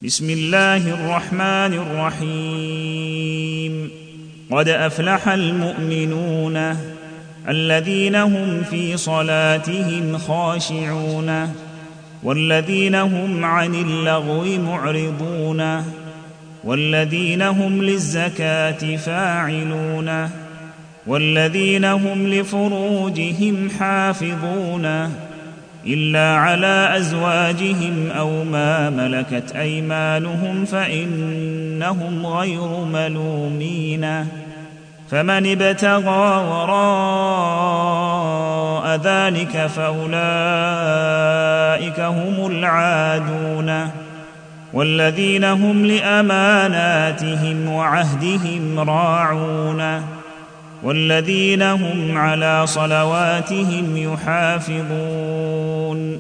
بسم الله الرحمن الرحيم. قد أفلح المؤمنون الذين هم في صلاتهم خاشعون والذين هم عن اللغو معرضون والذين هم للزكاة فاعلون والذين هم لفروجهم حافظون إلا على أزواجهم أو ما ملكت أيمانهم فإنهم غير ملومين. فمن ابتغى وراء ذلك فأولئك هم العادون. والذين هم لأماناتهم وعهدهم راعون والذين هم على صلواتهم يحافظون.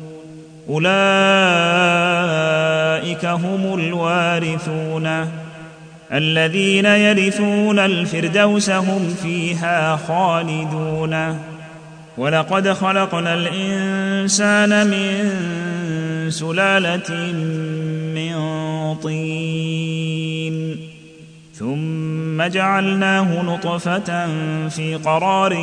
أولئك هم الوارثون الذين يرثون الفردوس هم فيها خالدون. ولقد خلقنا الإنسان من سلالة من طين ثم جعلناه نطفة في قرار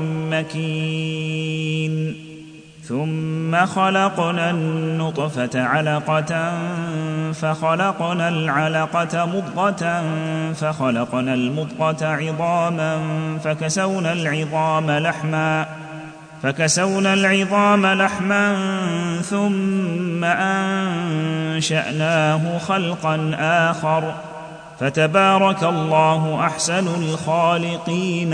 مكين ثم خلقنا النطفة علقة فخلقنا العلقة مضغة فخلقنا المضغة عظاما فكسونا العظام لحما ثم أنشأناه خلقا آخر فتبارك الله أحسن الخالقين.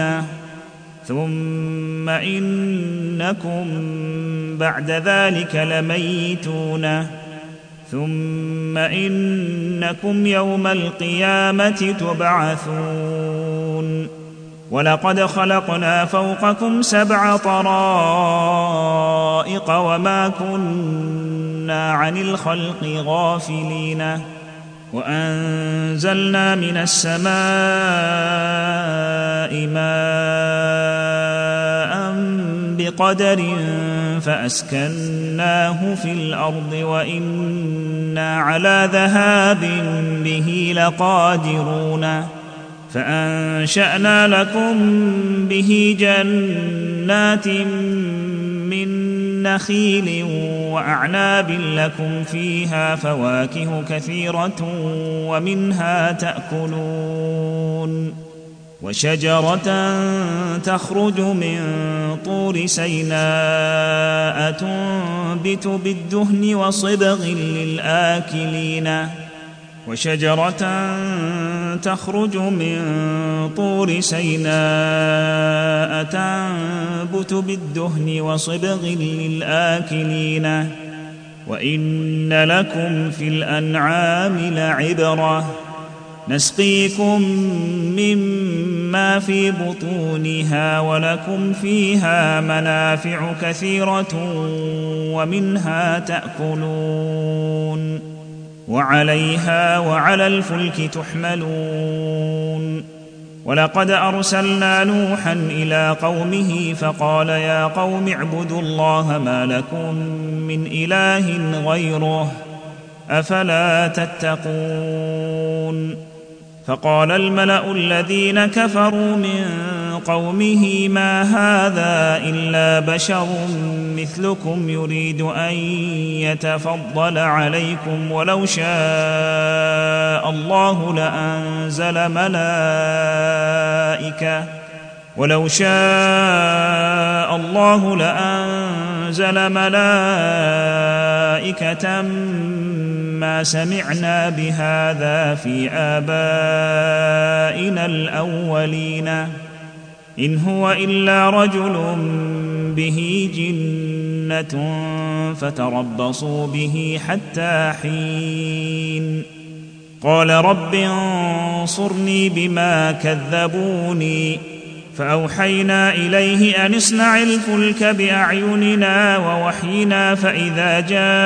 ثم إنكم بعد ذلك لميتون ثم إنكم يوم القيامة تبعثون. ولقد خلقنا فوقكم 7 طرائق وما كنا عن الخلق غافلين. وأنزلنا من السماء ماء بقدر فأسكناه في الأرض وإنا على ذهاب به لقادرون. فأنشأنا لكم به جنات من نخيل وأعناب لكم فيها فواكه كثيرة ومنها تأكلون. وشجرة تخرج من طور سيناء تنبت بالدهن وصبغ للآكلين. وشجرة تخرج من طور سيناء تنبت بالدهن وصبغ للآكلين. وإن لكم في الأنعام لعبرة نسقيكم مما في بطونها ولكم فيها منافع كثيرة ومنها تأكلون وعليها وعلى الفلك تحملون. ولقد أرسلنا نوحا إلى قومه فقال يا قوم اعبدوا الله ما لكم من إله غيره أفلا تتقون. فقال الملأ الذين كفروا من قومه ما هذا إلا بشر مثلكم يريد أن يتفضل عليكم ولو شاء الله لأنزل ملائكة ما سمعنا بهذا في آبائنا الأولين إن هو إلا رجل به جنة فتربصوا به حتى حين. قال رب انصرني بما كذبوني فأوحينا إليه أن اصنع الفلك بأعيننا ووحينا فإذا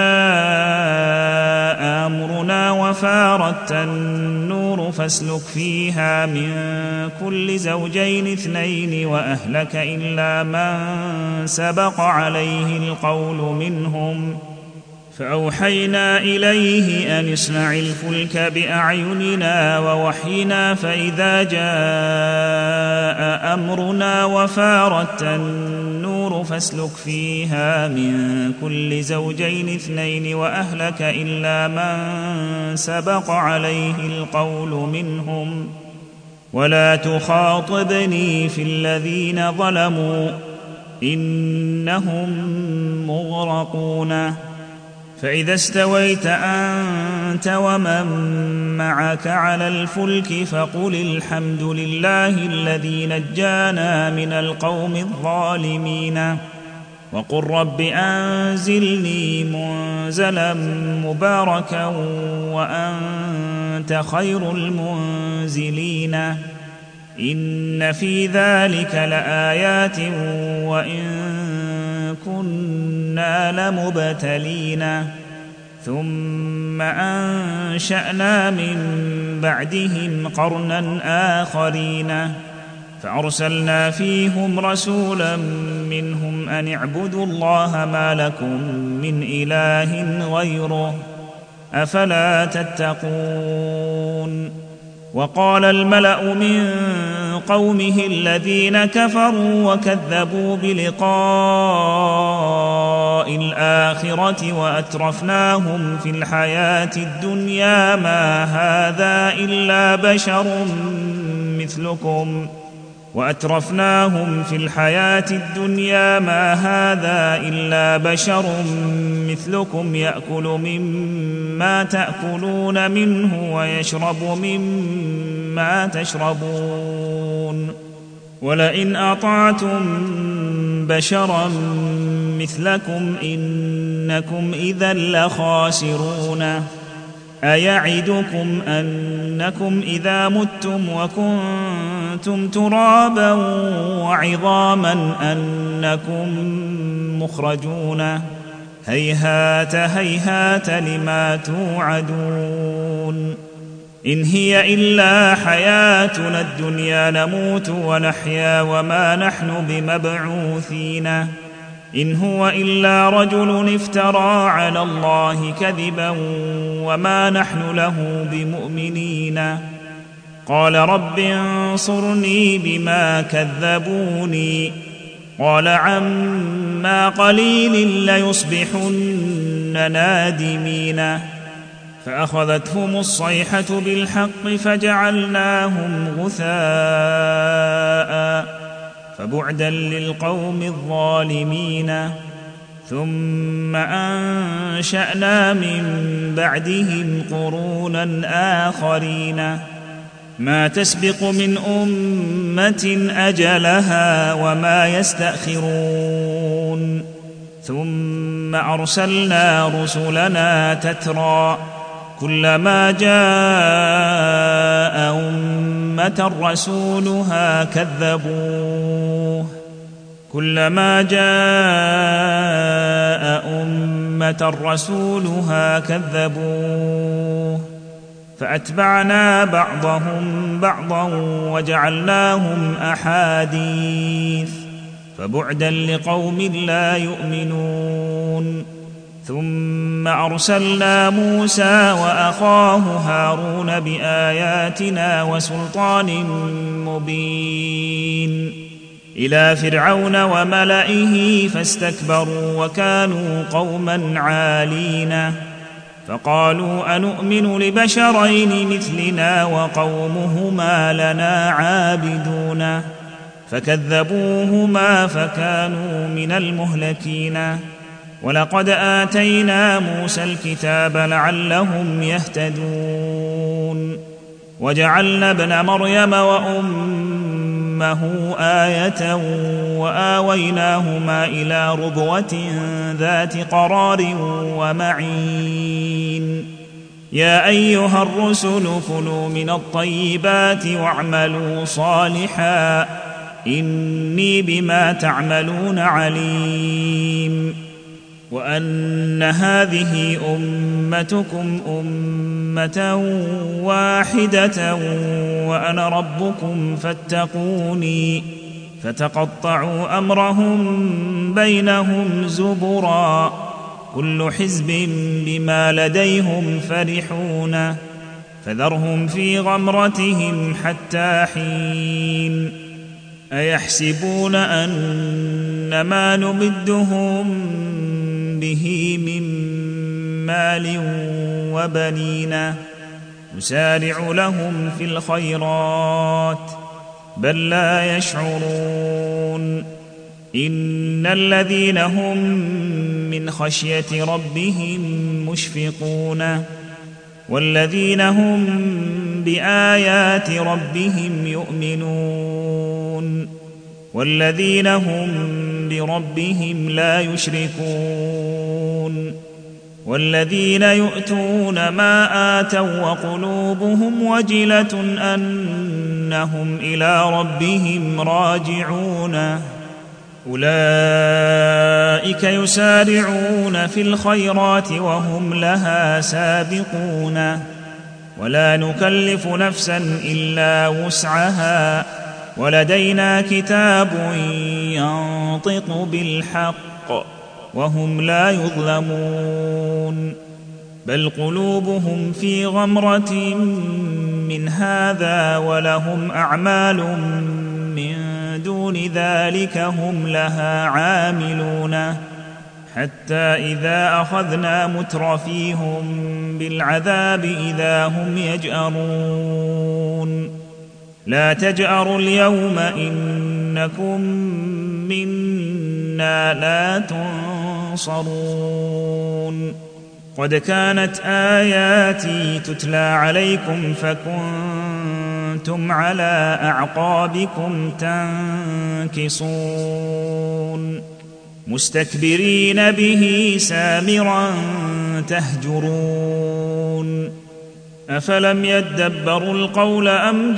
جاء أمرنا وفارت النور فاسلك فيها من كل زوجين 2 وأهلك إلا من سبق عليه القول منهم فأوحينا إليه أن اصنع الفلك بأعيننا ووحينا فإذا جاء أمرنا وفارت النور فاسلك فيها من كل زوجين اثنين وأهلك إلا من سبق عليه القول منهم ولا تخاطبني في الذين ظلموا إنهم مغرقون فإذا استويت أنت ومن معك على الفلك فقل الحمد لله الذي نجانا من القوم الظالمين وقل رب أنزلني منزلا مباركا وأنت خير المنزلين إن في ذلك لآيات وإن كنا لمبتلين ثم أنشأنا من بعدهم قرنا آخرين فأرسلنا فيهم رسولا منهم أن اعبدوا الله ما لكم من إله غيره أفلا تتقون وقال الملأ من قومه الذين كفروا وكذبوا بلقاء الآخرة وأترفناهم في الحياة الدنيا ما هذا إلا بشر مثلكم يأكل مما تأكلون منه ويشرب مما تشربون ولئن أطعتم بشرا مثلكم إنكم إذا لخاسرون أيعدكم أنكم إذا متم وكنتم ترابا وعظاما أنكم مخرجون هيهات هيهات لما توعدون إن هي إلا حياتنا الدنيا نموت ونحيا وما نحن بمبعوثين إن هو إلا رجل افترى على الله كذبا وما نحن له بمؤمنين قال رب انصرني بما كذبوني قال عما قليل ليصبحن نادمين فأخذتهم الصيحة بالحق فجعلناهم غثاء فبعدا للقوم الظالمين ثم أنشأنا من بعدهم قرونا آخرين ما تسبق من أمة أجلها وما يستأخرون ثم أرسلنا رسلنا تترى كلما جاء أمة رسولها كذبوه فأتبعنا بعضهم بعضا وجعلناهم أحاديث فبعدا لقوم لا يؤمنون ثم أرسلنا موسى وأخاه هارون بآياتنا وسلطان مبين إلى فرعون وملئه فاستكبروا وكانوا قوما عالين فقالوا أنؤمن لبشرين مثلنا وقومهما لنا عابدون فكذبوهما فكانوا من المهلكين ولقد آتينا موسى الكتاب لعلهم يهتدون وجعلنا ابن مريم وأمه آية وآويناهما إلى ربوة ذات قرار ومعين يا أيها الرسل كلوا من الطيبات واعملوا صالحا إني بما تعملون عليم وأن هذه أمتكم أمة واحدة وأنا ربكم فاتقوني فتقطعوا أمرهم بينهم زبرا كل حزب بما لديهم فرحون فذرهم في غمرتهم حتى حين أيحسبون أن ما نمدهم به من مال وبنين نسارع لهم في الخيرات بل لا يشعرون إن الذين هم من خشية ربهم مشفقون والذين هم بآيات ربهم يؤمنون والذين هم بربهم لا يشركون والذين يؤتون ما آتوا وقلوبهم وجلة أنهم إلى ربهم راجعون أولئك يسارعون في الخيرات وهم لها سابقون ولا نكلف نفسا إلا وسعها ولدينا كتاب ينطق بالحق وهم لا يظلمون بل قلوبهم في غمرة من هذا ولهم أعمال من دون ذلك هم لها عاملون حتى إذا أخذنا مترفيهم بالعذاب إذا هم يجأرون لا تجأروا اليوم إنكم منا لا تنصرون قد كانت آياتي تتلى عليكم فكنتم على أعقابكم تنكصون مستكبرين به سامرا تهجرون أفلم يدبروا القول أم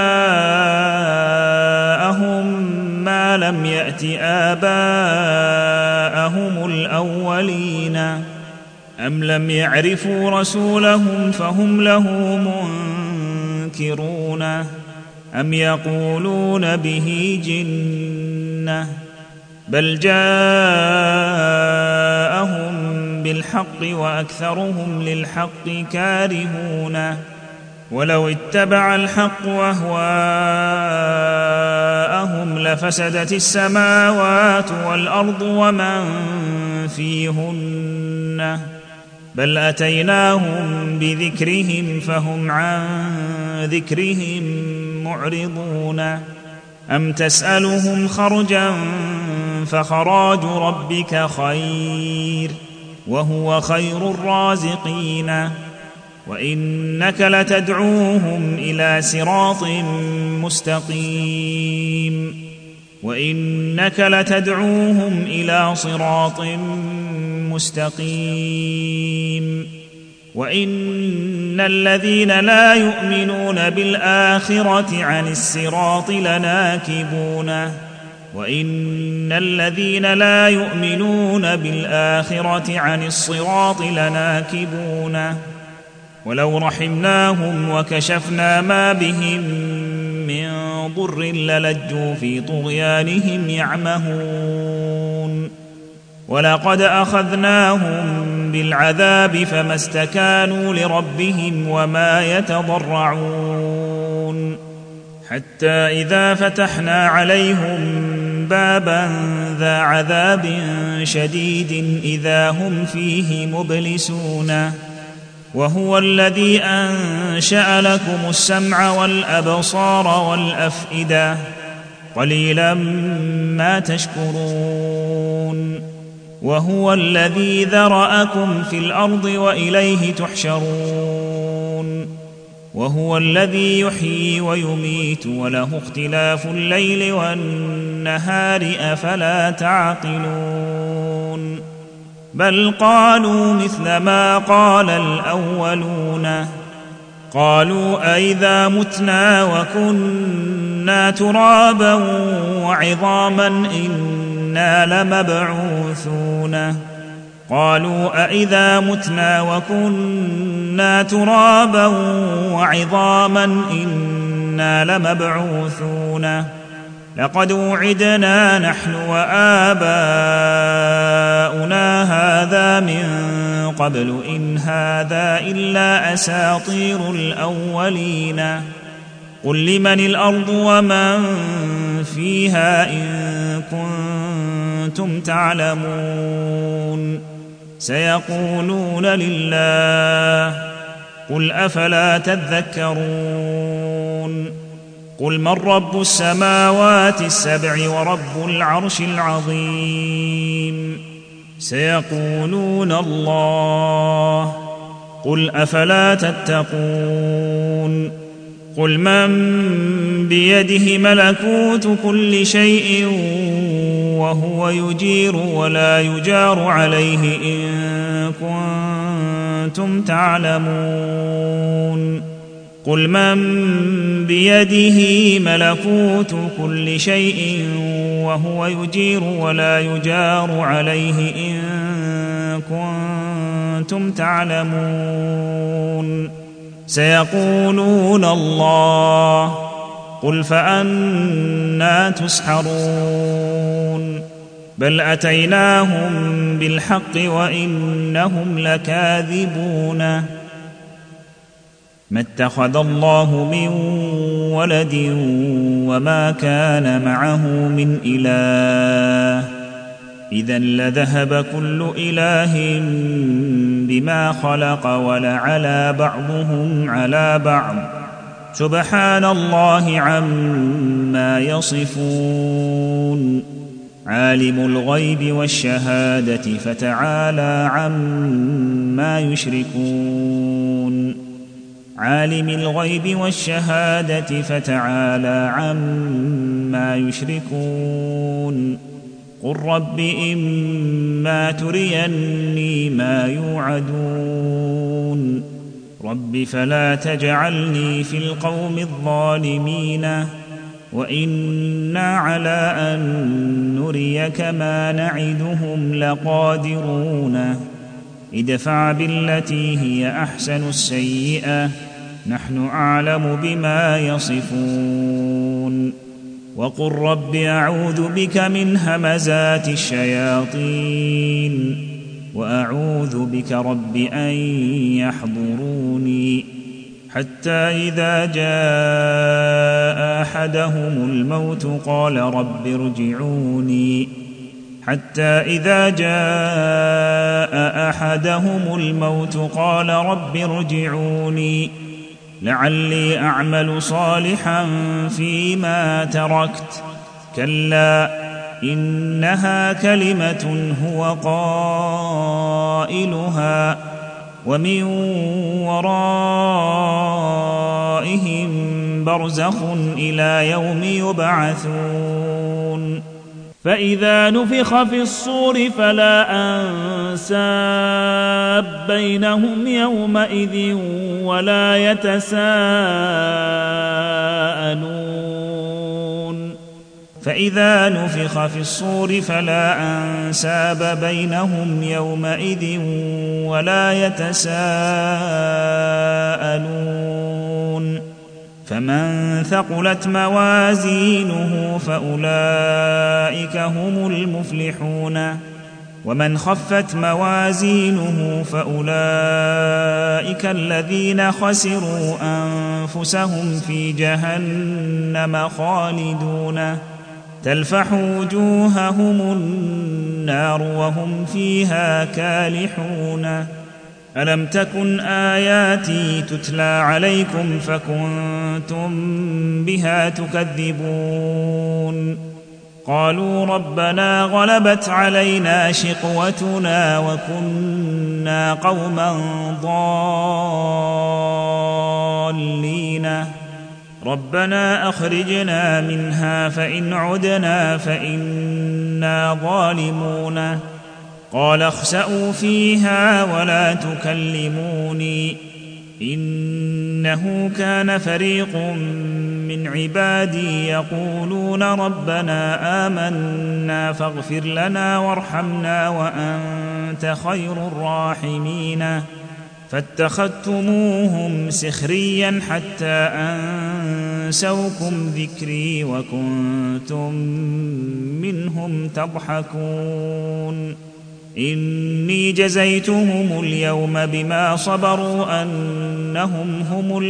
جاءهم ما لم يأت آباءهم الأولين أم لم يعرفوا رسولهم فهم له منكرون أم يقولون به جنة بل جاءهم بالحق وأكثرهم للحق كارهون ولو اتبع الحق أهواءهم لفسدت السماوات والأرض ومن فيهن بل أتيناهم بذكرهم فهم عن ذكرهم معرضون أم تسألهم خرجا فخراج ربك خير وهو خير الرازقين وإنك لتدعوهم إلى صراط مستقيم وإنك لتدعوهم إلى صراط مستقيم وإن الذين لا يؤمنون بالآخرة عن الصراط لناكبون وإن الذين لا يؤمنون بالآخرة عن الصراط لناكبون ولو رحمناهم وكشفنا ما بهم من ضر للجوا في طغيانهم يعمهون ولقد أخذناهم بالعذاب فما استكانوا لربهم وما يتضرعون حتى إذا فتحنا عليهم بابا ذا عذاب شديد إذا هم فيه مبلسون وهو الذي أنشأ لكم السمع والأبصار والأفئدة قليلا ما تشكرون وهو الذي ذرأكم في الأرض وإليه تحشرون وهو الذي يحيي ويميت وله اختلاف الليل والنهار أفلا تعقلون بل قالوا مثل ما قال الأولون قالوا أئذا متنا وكنا ترابا وعظاما إنا لمبعوثون قالوا أئذا متنا وكنا ترابا وعظاما إنا لمبعوثون لقد وعدنا نحن وآباؤنا هذا من قبل إن هذا إلا أساطير الأولين قل لمن الأرض ومن فيها إن كنتم تعلمون سيقولون لله قل أفلا تذكرون قل من رب السماوات السبع ورب العرش العظيم سيقولون الله قل أفلا تتقون قل من بيده ملكوت كل شيء وهو يجير ولا يجار عليه إن كنتم تعلمون قل من بيده ملكوت كل شيء وهو يجير ولا يجار عليه إن كنتم تعلمون سيقولون الله قل فأنى تسحرون بل أتيناهم بالحق وإنهم لكاذبون ما اتخذ الله من ولد وما كان معه من إله إذا لذهب كل إله بما خلق ولعلى بعضهم على بعض سبحان الله عما يصفون عالم الغيب والشهادة فتعالى عما يشركون عالم الغيب والشهادة فتعالى عما يشركون قل رب إما تريني ما يوعدون رب فلا تجعلني في القوم الظالمين وإنا على أن نريك ما نعدهم لقادرون ادفع بالتي هي أحسن السيئة نحن أعلم بما يصفون وقل رب أعوذ بك من همزات الشياطين وأعوذ بك رب أن يحضروني حتى إذا جاء أحدهم الموت قال رب ارجعوني حتى إذا جاء أحدهم الموت قال رب ارجعوني لعلي أعمل صالحا فيما تركت كلا إنها كلمة هو قائلها ومن ورائهم برزخ إلى يوم يبعثون فإذا نفخ في الصور فلا أنساب بينهم يومئذ ولا يتساءلون فإذا نفخ في الصور فلا أنساب بينهم يومئذ ولا يتساءلون فمن ثقلت موازينه فأولئك هم المفلحون ومن خفت موازينه فأولئك الذين خسروا أنفسهم في جهنم خالدون تلفح وجوههم النار وهم فيها كالحون ألم تكن آياتي تتلى عليكم فكنتم بها تكذبون قالوا ربنا غلبت علينا شقوتنا وكنا قوما ضالين ربنا أخرجنا منها فإن عدنا فإنا ظالمون قال اخسئوا فيها ولا تكلموني إنه كان فريق من عبادي يقولون ربنا آمنا فاغفر لنا وارحمنا وأنت خير الراحمين فاتخذتموهم سخريا حتى أنسوكم ذكري وكنتم منهم تضحكون إني جزيتهم اليوم بما صبروا أنهم هم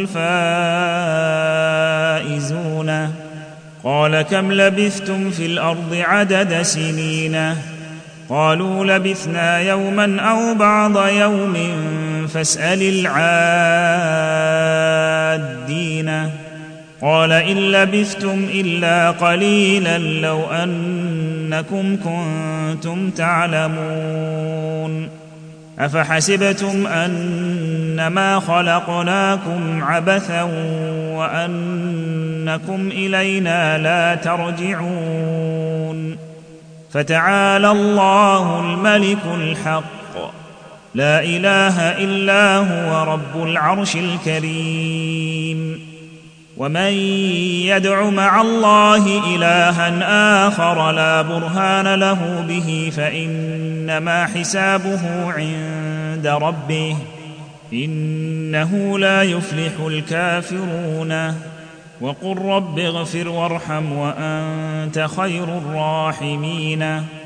الفائزون قال كم لبثتم في الأرض عدد سنين قالوا لبثنا يوما أو بعض يوم فاسأل العادين قال إن لبثتم إلا قليلا لو أنكم كنتم تعلمون أفحسبتم أنما خلقناكم عبثا وأنكم إلينا لا ترجعون فتعالى الله الملك الحق لا إله إلا هو رب العرش الكريم ومن يدع مع الله إلها آخر لا برهان له به فإنما حسابه عند ربه إنه لا يفلح الكافرون وقل رب اغفر وارحم وأنت خير الراحمين